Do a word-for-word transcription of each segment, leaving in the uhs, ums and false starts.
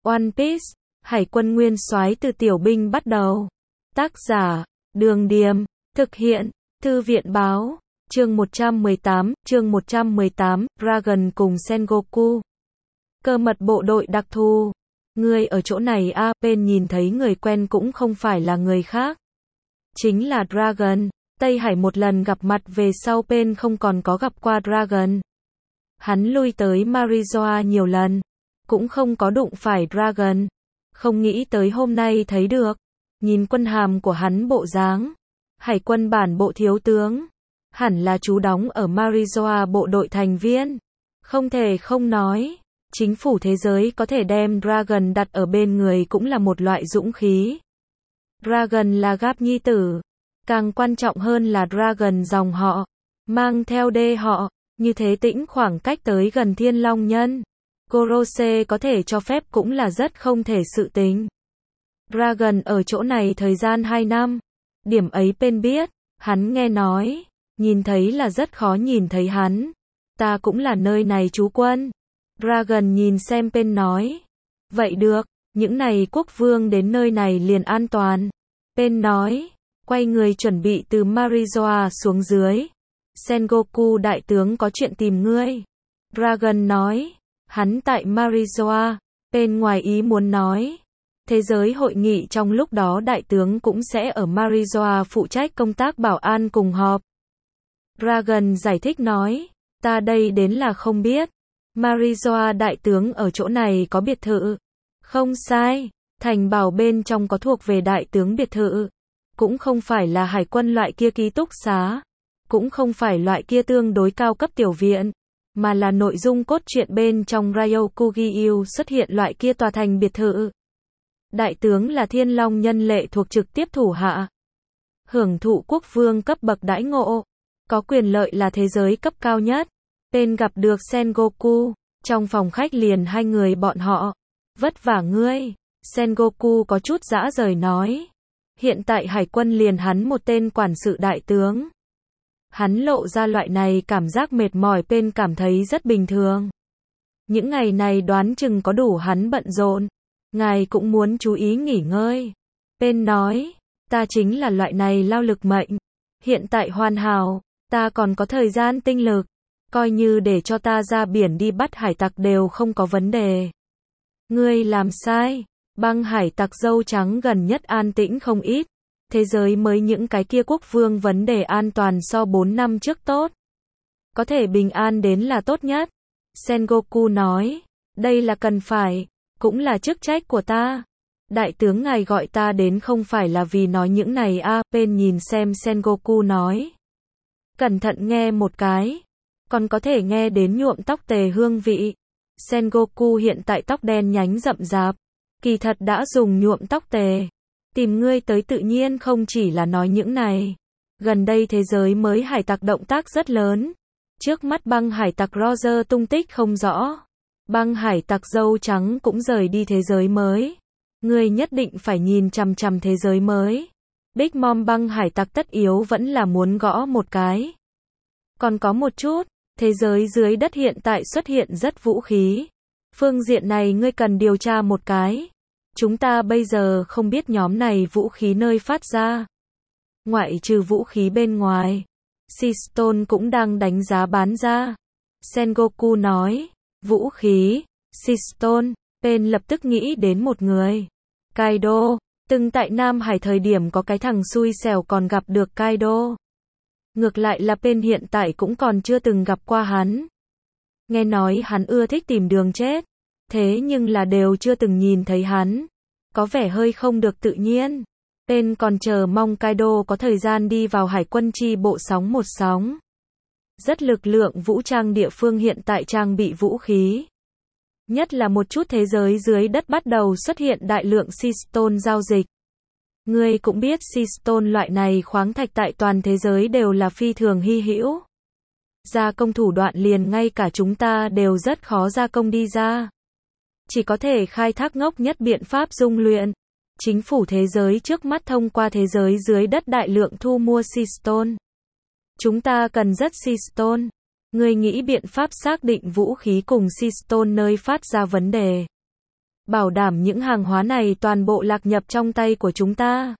One Piece, Hải quân nguyên soái từ tiểu binh bắt đầu. Tác giả, Đường Điềm, thực hiện, Thư viện Báo, chương một trăm mười tám, chương một trăm mười tám, Dragon cùng Sengoku. Cơ mật bộ đội đặc thù. Người ở chỗ này a, bên nhìn thấy người quen cũng không phải là người khác. Chính là Dragon. Tây Hải một lần gặp mặt về sau bên không còn có gặp qua Dragon. Hắn lui tới Marizoa nhiều lần, cũng không có đụng phải Dragon. Không nghĩ tới hôm nay thấy được. Nhìn quân hàm của hắn bộ dáng, Hải quân bản bộ thiếu tướng, hẳn là trú đóng ở Marizoa bộ đội thành viên. Không thể không nói, chính phủ thế giới có thể đem Dragon đặt ở bên người cũng là một loại dũng khí. Dragon là Gap nhi tử, càng quan trọng hơn là Dragon dòng họ, mang theo đê họ, như thế tĩnh khoảng cách tới gần Thiên Long Nhân. Gorose có thể cho phép cũng là rất không thể sự tình. Dragon ở chỗ này thời gian hai năm. Điểm ấy bên biết, hắn nghe nói, nhìn thấy là rất khó nhìn thấy hắn. Ta cũng là nơi này trú quân. Dragon nhìn xem bên nói. Vậy được, những này quốc vương đến nơi này liền an toàn. Bên nói, quay người chuẩn bị từ Marizoa xuống dưới. Sengoku đại tướng có chuyện tìm ngươi. Dragon nói, hắn tại Marizoa. Bên ngoài ý muốn nói, thế giới hội nghị trong lúc đó đại tướng cũng sẽ ở Marizoa phụ trách công tác bảo an cùng họp. Dragon giải thích nói, ta đây đến là không biết. Marizoa đại tướng ở chỗ này có biệt thự. Không sai, thành bảo bên trong có thuộc về đại tướng biệt thự. Cũng không phải là hải quân loại kia ký túc xá. Cũng không phải loại kia tương đối cao cấp tiểu viện. Mà là nội dung cốt truyện bên trong Ryokugyu xuất hiện loại kia tòa thành biệt thự. Đại tướng là Thiên Long Nhân lệ thuộc trực tiếp thủ hạ. Hưởng thụ quốc vương cấp bậc đãi ngộ. Có quyền lợi là thế giới cấp cao nhất. Tên gặp được Sengoku. Trong phòng khách liền hai người bọn họ. Vất vả ngươi. Sengoku có chút dã rời nói. Hiện tại hải quân liền hắn một tên quản sự đại tướng. Hắn lộ ra loại này cảm giác mệt mỏi bên cảm thấy rất bình thường. Những ngày này đoán chừng có đủ hắn bận rộn. Ngài cũng muốn chú ý nghỉ ngơi. Bên nói, ta chính là loại này lao lực mệnh. Hiện tại hoàn hảo, ta còn có thời gian tinh lực. Coi như để cho ta ra biển đi bắt hải tặc đều không có vấn đề. Ngươi làm sai. Băng hải tặc dâu trắng gần nhất an tĩnh không ít. Thế giới mới những cái kia quốc vương vấn đề an toàn so bốn năm trước tốt. Có thể bình an đến là tốt nhất. Sengoku nói, đây là cần phải, cũng là chức trách của ta. Đại tướng ngài gọi ta đến không phải là vì nói những này a, à, bên nhìn xem Sengoku nói. Cẩn thận nghe một cái, còn có thể nghe đến nhuộm tóc tề hương vị. Sengoku hiện tại tóc đen nhánh rậm rạp, kỳ thật đã dùng nhuộm tóc tề. Tìm ngươi tới tự nhiên không chỉ là nói những này. Gần đây thế giới mới hải tặc động tác rất lớn. Trước mắt băng hải tặc Roger tung tích không rõ. Băng hải tặc dâu trắng cũng rời đi thế giới mới. Ngươi nhất định phải nhìn chằm chằm thế giới mới. Big Mom băng hải tặc tất yếu vẫn là muốn gõ một cái. Còn có một chút, thế giới dưới đất hiện tại xuất hiện rất vũ khí. Phương diện này ngươi cần điều tra một cái. Chúng ta bây giờ không biết nhóm này vũ khí nơi phát ra. Ngoại trừ vũ khí bên ngoài, Seastone cũng đang đánh giá bán ra. Sengoku nói, vũ khí, Seastone, bên lập tức nghĩ đến một người. Kaido, từng tại Nam Hải thời điểm có cái thằng xui xẻo còn gặp được Kaido. Ngược lại là bên hiện tại cũng còn chưa từng gặp qua hắn. Nghe nói hắn ưa thích tìm đường chết. Thế nhưng là đều chưa từng nhìn thấy hắn. Có vẻ hơi không được tự nhiên. Bên còn chờ mong Kaido có thời gian đi vào hải quân chi bộ sóng một sóng. Rất lực lượng vũ trang địa phương hiện tại trang bị vũ khí. Nhất là một chút thế giới dưới đất bắt đầu xuất hiện đại lượng Seastone giao dịch. Ngươi cũng biết Seastone loại này khoáng thạch tại toàn thế giới đều là phi thường hy hữu. Gia công thủ đoạn liền ngay cả chúng ta đều rất khó gia công đi ra. Chỉ có thể khai thác ngốc nhất biện pháp dung luyện. Chính phủ thế giới trước mắt thông qua thế giới dưới đất đại lượng thu mua Seastone. Chúng ta cần rất Seastone. Ngươi nghĩ biện pháp xác định vũ khí cùng Seastone nơi phát ra vấn đề. bảo đảm những hàng hóa này toàn bộ lạc nhập trong tay của chúng ta.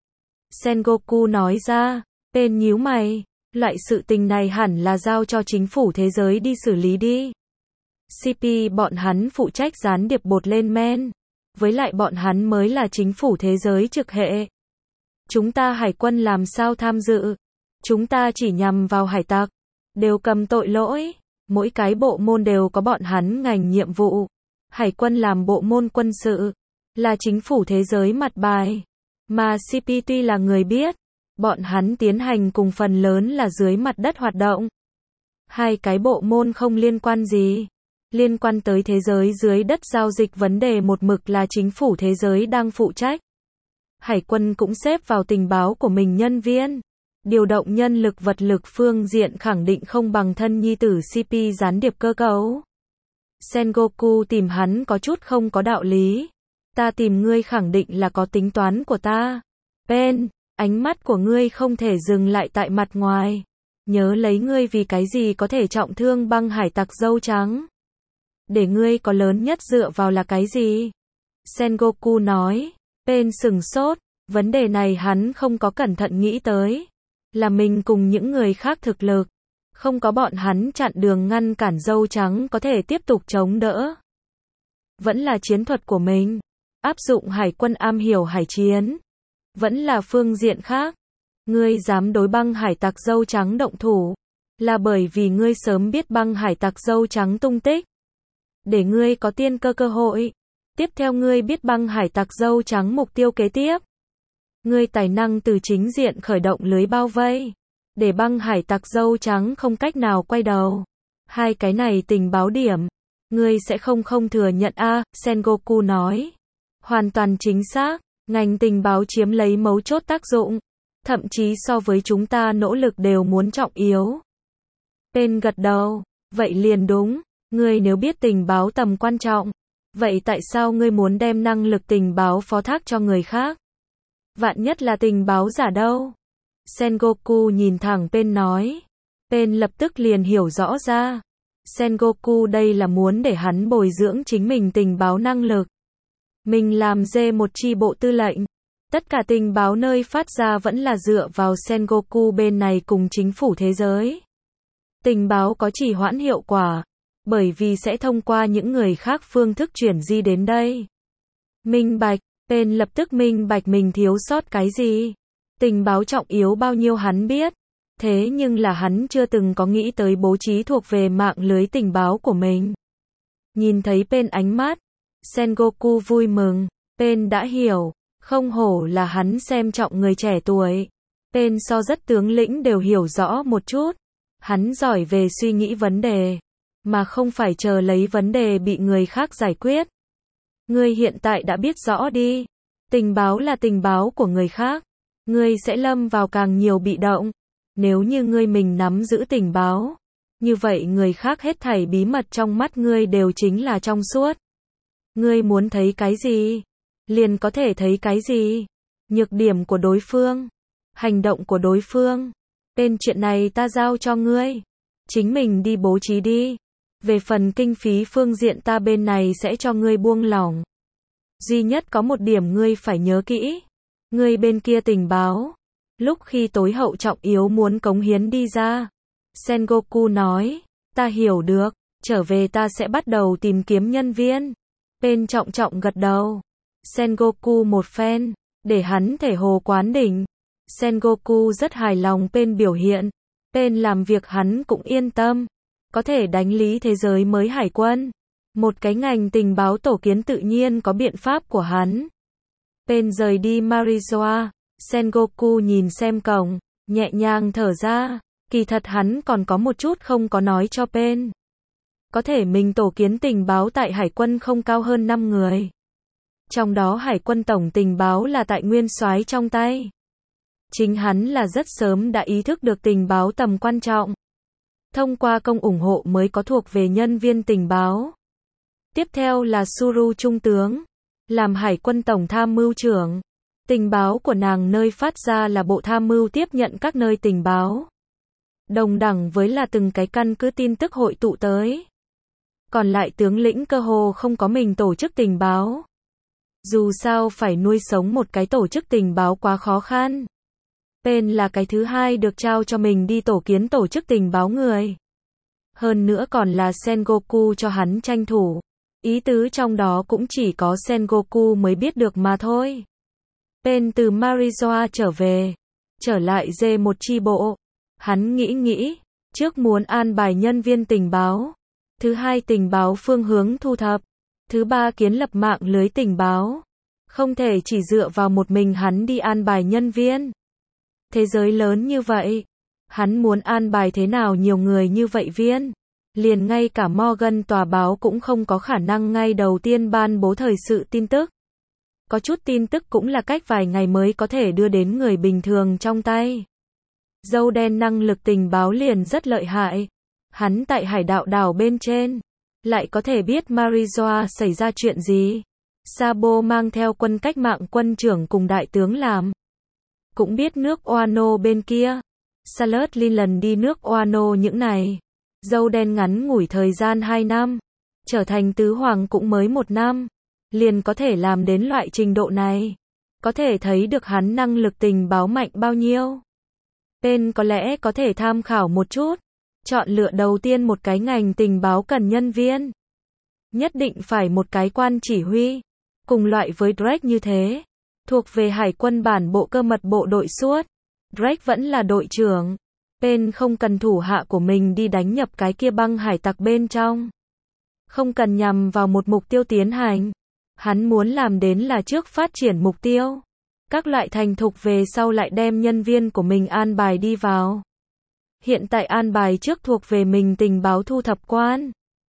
Sengoku nói ra. Pain nhíu mày. Loại sự tình này hẳn là giao cho chính phủ thế giới đi xử lý đi. xê pê bọn hắn phụ trách gián điệp bột lên men. Với lại bọn hắn mới là chính phủ thế giới trực hệ. Chúng ta hải quân làm sao tham dự? Chúng ta chỉ nhằm vào hải tặc. Đều cầm tội lỗi. Mỗi cái bộ môn đều có bọn hắn ngành nhiệm vụ. Hải quân làm bộ môn quân sự. Là chính phủ thế giới mặt bài. Mà xê pê tuy là người biết. Bọn hắn tiến hành cùng phần lớn là dưới mặt đất hoạt động. Hai cái bộ môn không liên quan gì. Liên quan tới thế giới dưới đất giao dịch vấn đề một mực là chính phủ thế giới đang phụ trách. Hải quân cũng xếp vào tình báo của mình nhân viên. Điều động nhân lực vật lực phương diện khẳng định không bằng thân nhi tử xê pê gián điệp cơ cấu. Sengoku tìm hắn có chút không có đạo lý. Ta tìm ngươi khẳng định là có tính toán của ta. Pain, ánh mắt của ngươi không thể dừng lại tại mặt ngoài. Nhớ lấy ngươi vì cái gì có thể trọng thương băng hải tặc dâu trắng. Để ngươi có lớn nhất dựa vào là cái gì? Sengoku nói. Pain sừng sốt. Vấn đề này hắn không có cẩn thận nghĩ tới. Là mình cùng những người khác thực lực. Không có bọn hắn chặn đường ngăn cản dâu trắng có thể tiếp tục chống đỡ. Vẫn là chiến thuật của mình. Áp dụng hải quân am hiểu hải chiến. Vẫn là phương diện khác. Ngươi dám đối băng hải tặc dâu trắng động thủ. Là bởi vì ngươi sớm biết băng hải tặc dâu trắng tung tích. Để ngươi có tiên cơ cơ hội. Tiếp theo ngươi biết băng hải tặc dâu trắng mục tiêu kế tiếp. Ngươi tài năng từ chính diện khởi động lưới bao vây. Để băng hải tặc dâu trắng không cách nào quay đầu. Hai cái này tình báo điểm. Ngươi sẽ không không thừa nhận a à, Sengoku nói. Hoàn toàn chính xác. Ngành tình báo chiếm lấy mấu chốt tác dụng. Thậm chí so với chúng ta nỗ lực đều muốn trọng yếu. Pain gật đầu. Vậy liền đúng. Ngươi nếu biết tình báo tầm quan trọng. Vậy tại sao ngươi muốn đem năng lực tình báo phó thác cho người khác? Vạn nhất là tình báo giả đâu? Sengoku nhìn thẳng Pain nói. Pain lập tức liền hiểu rõ ra. Sengoku đây là muốn để hắn bồi dưỡng chính mình tình báo năng lực. Mình làm dê một chi bộ tư lệnh. Tất cả tình báo nơi phát ra vẫn là dựa vào Sengoku bên này cùng chính phủ thế giới. Tình báo có trì hoãn hiệu quả. Bởi vì sẽ thông qua những người khác phương thức chuyển di đến đây. Minh bạch. Pain lập tức minh bạch mình thiếu sót cái gì. Tình báo trọng yếu bao nhiêu hắn biết. Thế nhưng là hắn chưa từng có nghĩ tới bố trí thuộc về mạng lưới tình báo của mình. Nhìn thấy Pain ánh mắt. Sengoku vui mừng. Pain đã hiểu. Không hổ là hắn xem trọng người trẻ tuổi. Pain so rất tướng lĩnh đều hiểu rõ một chút. Hắn giỏi về suy nghĩ vấn đề. Mà không phải chờ lấy vấn đề bị người khác giải quyết. Ngươi hiện tại đã biết rõ đi. Tình báo là tình báo của người khác. Ngươi sẽ lâm vào càng nhiều bị động. Nếu như ngươi mình nắm giữ tình báo. Như vậy người khác hết thảy bí mật trong mắt ngươi đều chính là trong suốt. Ngươi muốn thấy cái gì? Liền có thể thấy cái gì? Nhược điểm của đối phương. Hành động của đối phương. Bên chuyện này ta giao cho ngươi. Chính mình đi bố trí đi. Về phần kinh phí phương diện ta bên này sẽ cho ngươi buông lỏng. Duy nhất có một điểm ngươi phải nhớ kỹ. Ngươi bên kia tình báo. Lúc khi tối hậu trọng yếu muốn cống hiến đi ra. Sengoku nói. Ta hiểu được. Trở về ta sẽ bắt đầu tìm kiếm nhân viên. Pain trọng trọng gật đầu. Sengoku một phen. Để hắn thể hồ quán đỉnh. Sengoku rất hài lòng Pain biểu hiện. Pain làm việc hắn cũng yên tâm. Có thể đánh lý thế giới mới hải quân. Một cái ngành tình báo tổ kiến tự nhiên có biện pháp của hắn. Pain rời đi Marizoa. Sengoku nhìn xem cổng. Nhẹ nhàng thở ra. Kỳ thật hắn còn có một chút không có nói cho Pain. Có thể mình tổ kiến tình báo tại hải quân không cao hơn năm người. Trong đó hải quân tổng tình báo là tại nguyên soái trong tay. Chính hắn là rất sớm đã ý thức được tình báo tầm quan trọng. Thông qua công ủng hộ mới có thuộc về nhân viên tình báo. Tiếp theo là Suru trung tướng. Làm hải quân tổng tham mưu trưởng. Tình báo của nàng nơi phát ra là bộ tham mưu tiếp nhận các nơi tình báo. Đồng đẳng với là từng cái căn cứ tin tức hội tụ tới. Còn lại tướng lĩnh cơ hồ không có mình tổ chức tình báo. Dù sao phải nuôi sống một cái tổ chức tình báo quá khó khăn. Pen là cái thứ hai được trao cho mình đi tổ kiến tổ chức tình báo người. Hơn nữa còn là Sengoku cho hắn tranh thủ. Ý tứ trong đó cũng chỉ có Sengoku mới biết được mà thôi. Pen từ Marizoa trở về. Trở lại dê một chi bộ. Hắn nghĩ nghĩ. Trước muốn an bài nhân viên tình báo. Thứ hai tình báo phương hướng thu thập. Thứ ba kiến lập mạng lưới tình báo. Không thể chỉ dựa vào một mình hắn đi an bài nhân viên. Thế giới lớn như vậy. Hắn muốn an bài thế nào nhiều người như vậy viên. Liền ngay cả Morgan tòa báo cũng không có khả năng ngay đầu tiên ban bố thời sự tin tức. Có chút tin tức cũng là cách vài ngày mới có thể đưa đến người bình thường trong tay. Dâu đen năng lực tình báo liền rất lợi hại. Hắn tại hải đạo đảo bên trên. Lại có thể biết Marizoa xảy ra chuyện gì. Sabo mang theo quân cách mạng quân trưởng cùng đại tướng làm. Cũng biết nước Wano bên kia. Salut Leland đi nước Wano những này. Dâu đen ngắn ngủi thời gian hai năm. Trở thành tứ hoàng cũng mới một năm. Liền có thể làm đến loại trình độ này. Có thể thấy được hắn năng lực tình báo mạnh bao nhiêu. Pen có lẽ có thể tham khảo một chút. Chọn lựa đầu tiên một cái ngành tình báo cần nhân viên. Nhất định phải một cái quan chỉ huy. Cùng loại với Drake như thế. Thuộc về hải quân bản bộ cơ mật bộ đội suốt. Drake vẫn là đội trưởng. Pen không cần thủ hạ của mình đi đánh nhập cái kia băng hải tặc bên trong. Không cần nhằm vào một mục tiêu tiến hành. Hắn muốn làm đến là trước phát triển mục tiêu. Các loại thành thục về sau lại đem nhân viên của mình an bài đi vào. Hiện tại an bài trước thuộc về mình tình báo thu thập quan.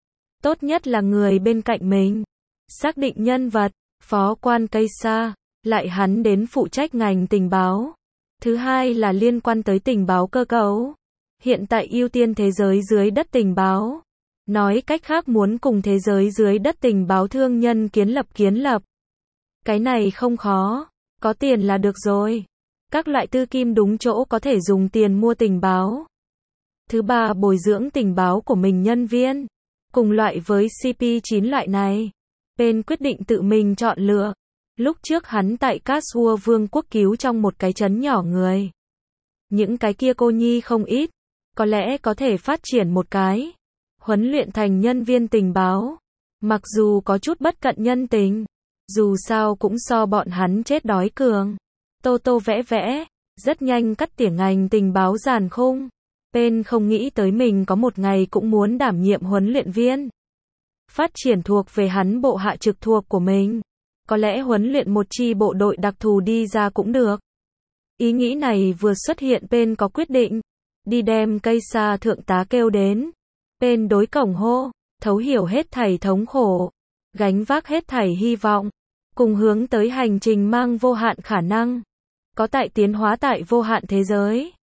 Tốt nhất là người bên cạnh mình. Xác định nhân vật, phó quan cây xa, lại hắn đến phụ trách ngành tình báo. Thứ hai là liên quan tới tình báo cơ cấu. Hiện tại ưu tiên thế giới dưới đất tình báo. Nói cách khác muốn cùng thế giới dưới đất tình báo thương nhân kiến lập kiến lập. Cái này không khó. Có tiền là được rồi. Các loại tư kim đúng chỗ có thể dùng tiền mua tình báo. Thứ ba bồi dưỡng tình báo của mình nhân viên. Cùng loại với C P chín loại này. Pen quyết định tự mình chọn lựa. Lúc trước hắn tại Cashua Vương quốc cứu trong một cái trấn nhỏ người. Những cái kia cô nhi không ít. Có lẽ có thể phát triển một cái. Huấn luyện thành nhân viên tình báo. Mặc dù có chút bất cận nhân tình. Dù sao cũng so bọn hắn chết đói cường. Tô tô vẽ vẽ. Rất nhanh cắt tỉa ngành tình báo giàn khung. Pen không nghĩ tới mình có một ngày cũng muốn đảm nhiệm huấn luyện viên. Phát triển thuộc về hắn bộ hạ trực thuộc của mình. Có lẽ huấn luyện một chi bộ đội đặc thù đi ra cũng được. Ý nghĩ này vừa xuất hiện Pen có quyết định. Đi đem cây xa thượng tá kêu đến. Pen đối cổng hô. Thấu hiểu hết thảy thống khổ. Gánh vác hết thảy hy vọng. Cùng hướng tới hành trình mang vô hạn khả năng. Có tại tiến hóa tại vô hạn thế giới.